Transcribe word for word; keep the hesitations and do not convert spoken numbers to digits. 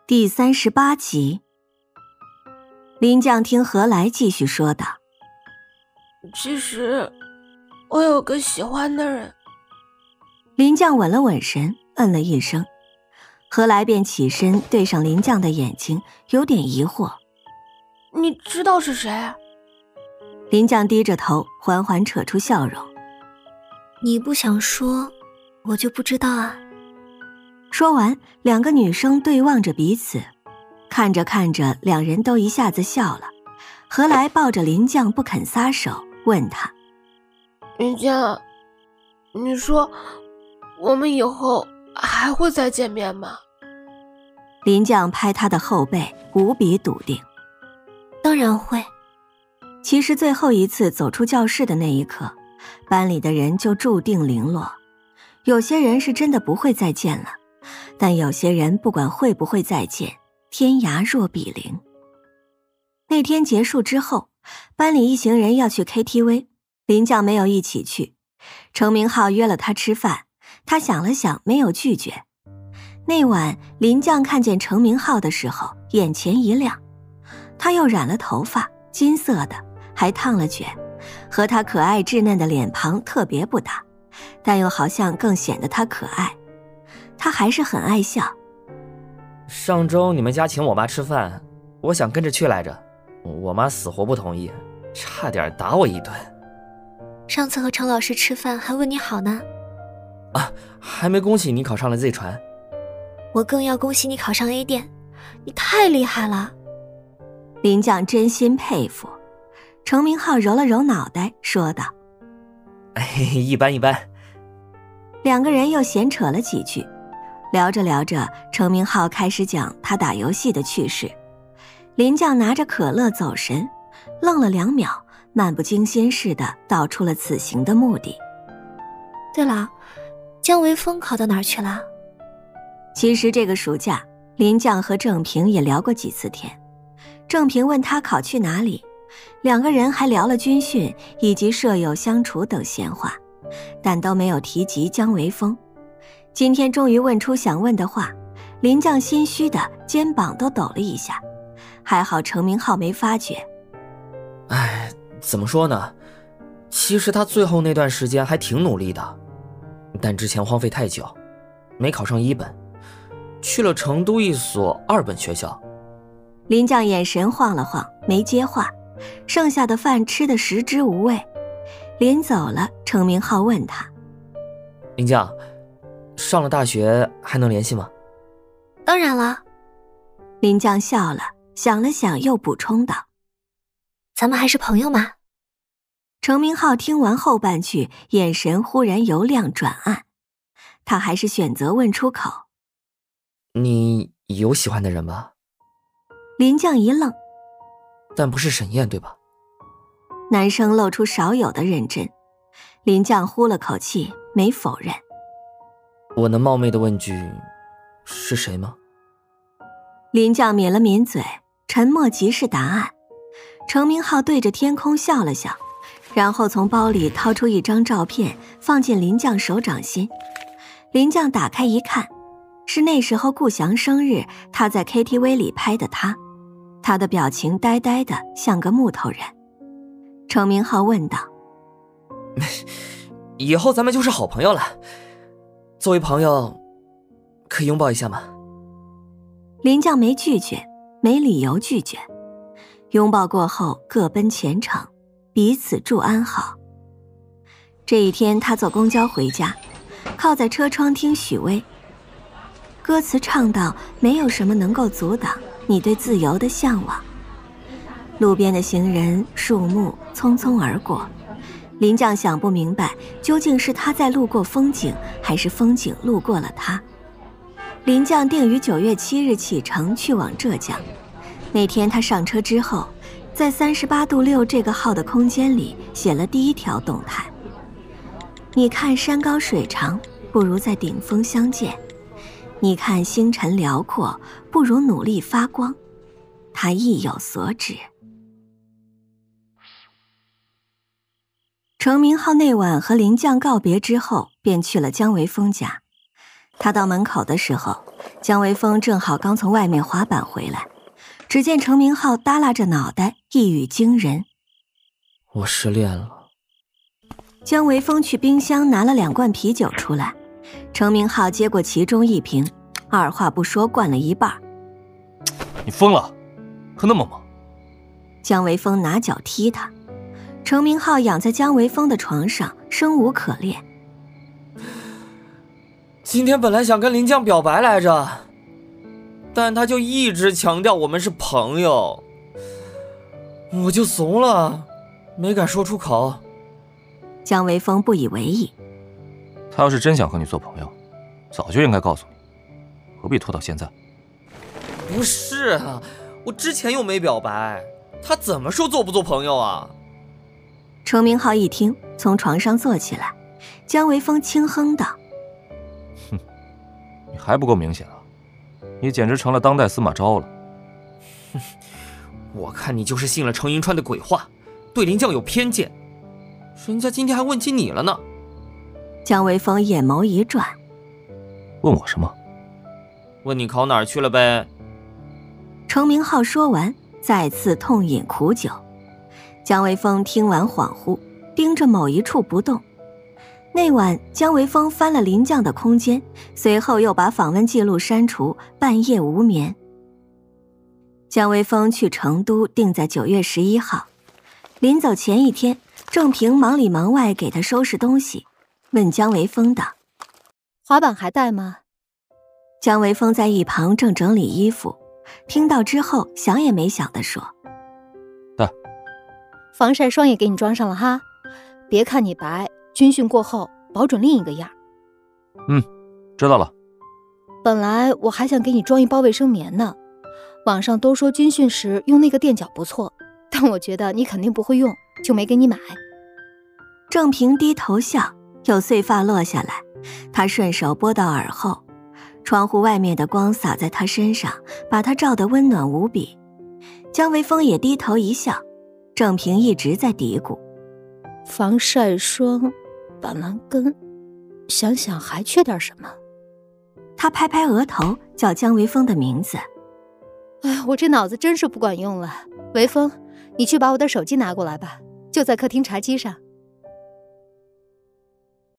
第三十八集。林将听何来继续说道： 其实我有个喜欢的人。 林将稳了稳神，嗯了一声。何来便起身对上林将的眼睛，有点疑惑： 你知道是谁？ 林将低着头，缓缓扯出笑容： 你不想说，我就不知道啊。 说完，两个女生对望着彼此，看着看着，两人都一下子笑了。何来抱着林将不肯撒手，问他： 林将，你说我们以后还会再见面吗？ 林将拍他的后背，无比笃定： 当然会。 其实最后一次走出教室的那一刻，班里的人就注定零落。有些人是真的不会再见了，但有些人不管会不会再见，天涯若比邻。那天结束之后，班里一行人要去 K T V， 林将没有一起去。程明浩约了他吃饭，他想了想没有拒绝。那晚林将看见程明浩的时候，眼前一亮。他又染了头发，金色的，还烫了卷，和他可爱稚嫩的脸庞特别不搭，但又好像更显得他可爱。他还是很爱笑。 上周你们家请我妈吃饭，我想跟着去来着，我妈死活不同意，差点打我一顿。 上次和程老师吃饭还问你好呢。 啊，还没恭喜你考上了 Z 传。 我更要恭喜你考上 A 店，你太厉害了。 林将真心佩服。程明浩揉了揉脑袋说道： 哎，一般一般。 两个人又闲扯了几句，聊着聊着，程明浩开始讲他打游戏的趣事。林将拿着可乐走神，愣了两秒，漫不经心似的道出了此行的目的。 对了，姜维峰考到哪儿去了？ 其实这个暑假，林将和郑平也聊过几次天。郑平问他考去哪里，两个人还聊了军训以及舍友相处等闲话，但都没有提及姜维峰。今天终于问出想问的话，林将心虚的肩膀都抖了一下，还好程明浩没发觉。 哎，怎么说呢，其实他最后那段时间还挺努力的，但之前荒废太久，没考上一本，去了成都一所二本学校。 林将眼神晃了晃，没接话，剩下的饭吃得食之无味。临走了，程明浩问他： 林将，上了大学还能联系吗？ 当然了。 林将笑了，想了想又补充道： 咱们还是朋友嘛。 程明浩听完后半句，眼神忽然由亮转暗，他还是选择问出口： 你有喜欢的人吗？ 林将一愣， 但不是沈燕对吧？ 男生露出少有的认真。林将呼了口气，没否认。 我能冒昧的问句，是谁吗？ 林将抿了抿嘴，沉默即是答案。程明浩对着天空笑了笑，然后从包里掏出一张照片，放进林将手掌心。林将打开一看，是那时候顾翔生日，他在 K T V 里拍的他。他的表情呆呆的，像个木头人。程明浩问道： 以后咱们就是好朋友了，作为朋友，可以拥抱一下吗？ 林将没拒绝，没理由拒绝。拥抱过后，各奔前程，彼此祝安好。这一天，他坐公交回家，靠在车窗听许巍。歌词唱到：没有什么能够阻挡你对自由的向往。路边的行人、树木匆匆而过，林将想不明白，究竟是他在路过风景，还是风景路过了他。林将定于九月七日启程去往浙江。那天他上车之后，在三十八度六这个号的空间里写了第一条动态：你看山高水长，不如在顶峰相见。你看星辰辽阔，不如努力发光。他意有所指。程明浩那晚和林将告别之后，便去了姜维峰家。他到门口的时候， 姜维峰正好刚从外面滑板回来，只见程明浩耷拉着脑袋，一语惊人： 我失恋了。 姜维峰去冰箱拿了两罐啤酒出来，程明浩接过其中一瓶，二话不说灌了一半。 你疯了，喝那么猛？ 姜维峰拿脚踢他，程明浩仰在姜维峰的床上，生无可恋。 今天本来想跟林将表白来着，但他就一直强调我们是朋友，我就怂了，没敢说出口。 姜维峰不以为意， 他要是真想和你做朋友，早就应该告诉你，何必拖到现在？ 不是啊，我之前又没表白，他怎么说做不做朋友啊？ 程明浩一听，从床上坐起来。姜维峰轻哼道： 哼，你还不够明显啊，你简直成了当代司马昭了。 哼，我看你就是信了程银川的鬼话，对林将有偏见，人家今天还问起你了呢。 姜维峰眼眸一转： 问我什么？ 问你考哪儿去了呗。 程明浩说完，再次痛饮苦酒。姜维峰听完恍惚，盯着某一处不动。那晚姜维峰翻了林将的空间，随后又把访问记录删除，半夜无眠。姜维峰去成都定在九月十一号，临走前一天，郑平忙里忙外给他收拾东西，问姜维峰道： 滑板还带吗？ 姜维峰在一旁正整理衣服，听到之后想也没想地说： 带。 防晒霜也给你装上了哈，别看你白，军训过后保准另一个样。 嗯，知道了。 本来我还想给你装一包卫生棉呢，网上都说军训时用那个垫脚不错，但我觉得你肯定不会用，就没给你买。 郑平低头笑，有碎发落下来，他顺手拨到耳后，窗户外面的光洒在他身上，把他照得温暖无比。姜维峰也低头一笑，郑平一直在嘀咕： 防晒霜、板蓝根，想想还缺点什么。 他拍拍额头，叫姜维峰的名字。 哎，我这脑子真是不管用了。维峰，你去把我的手机拿过来吧，就在客厅茶几上。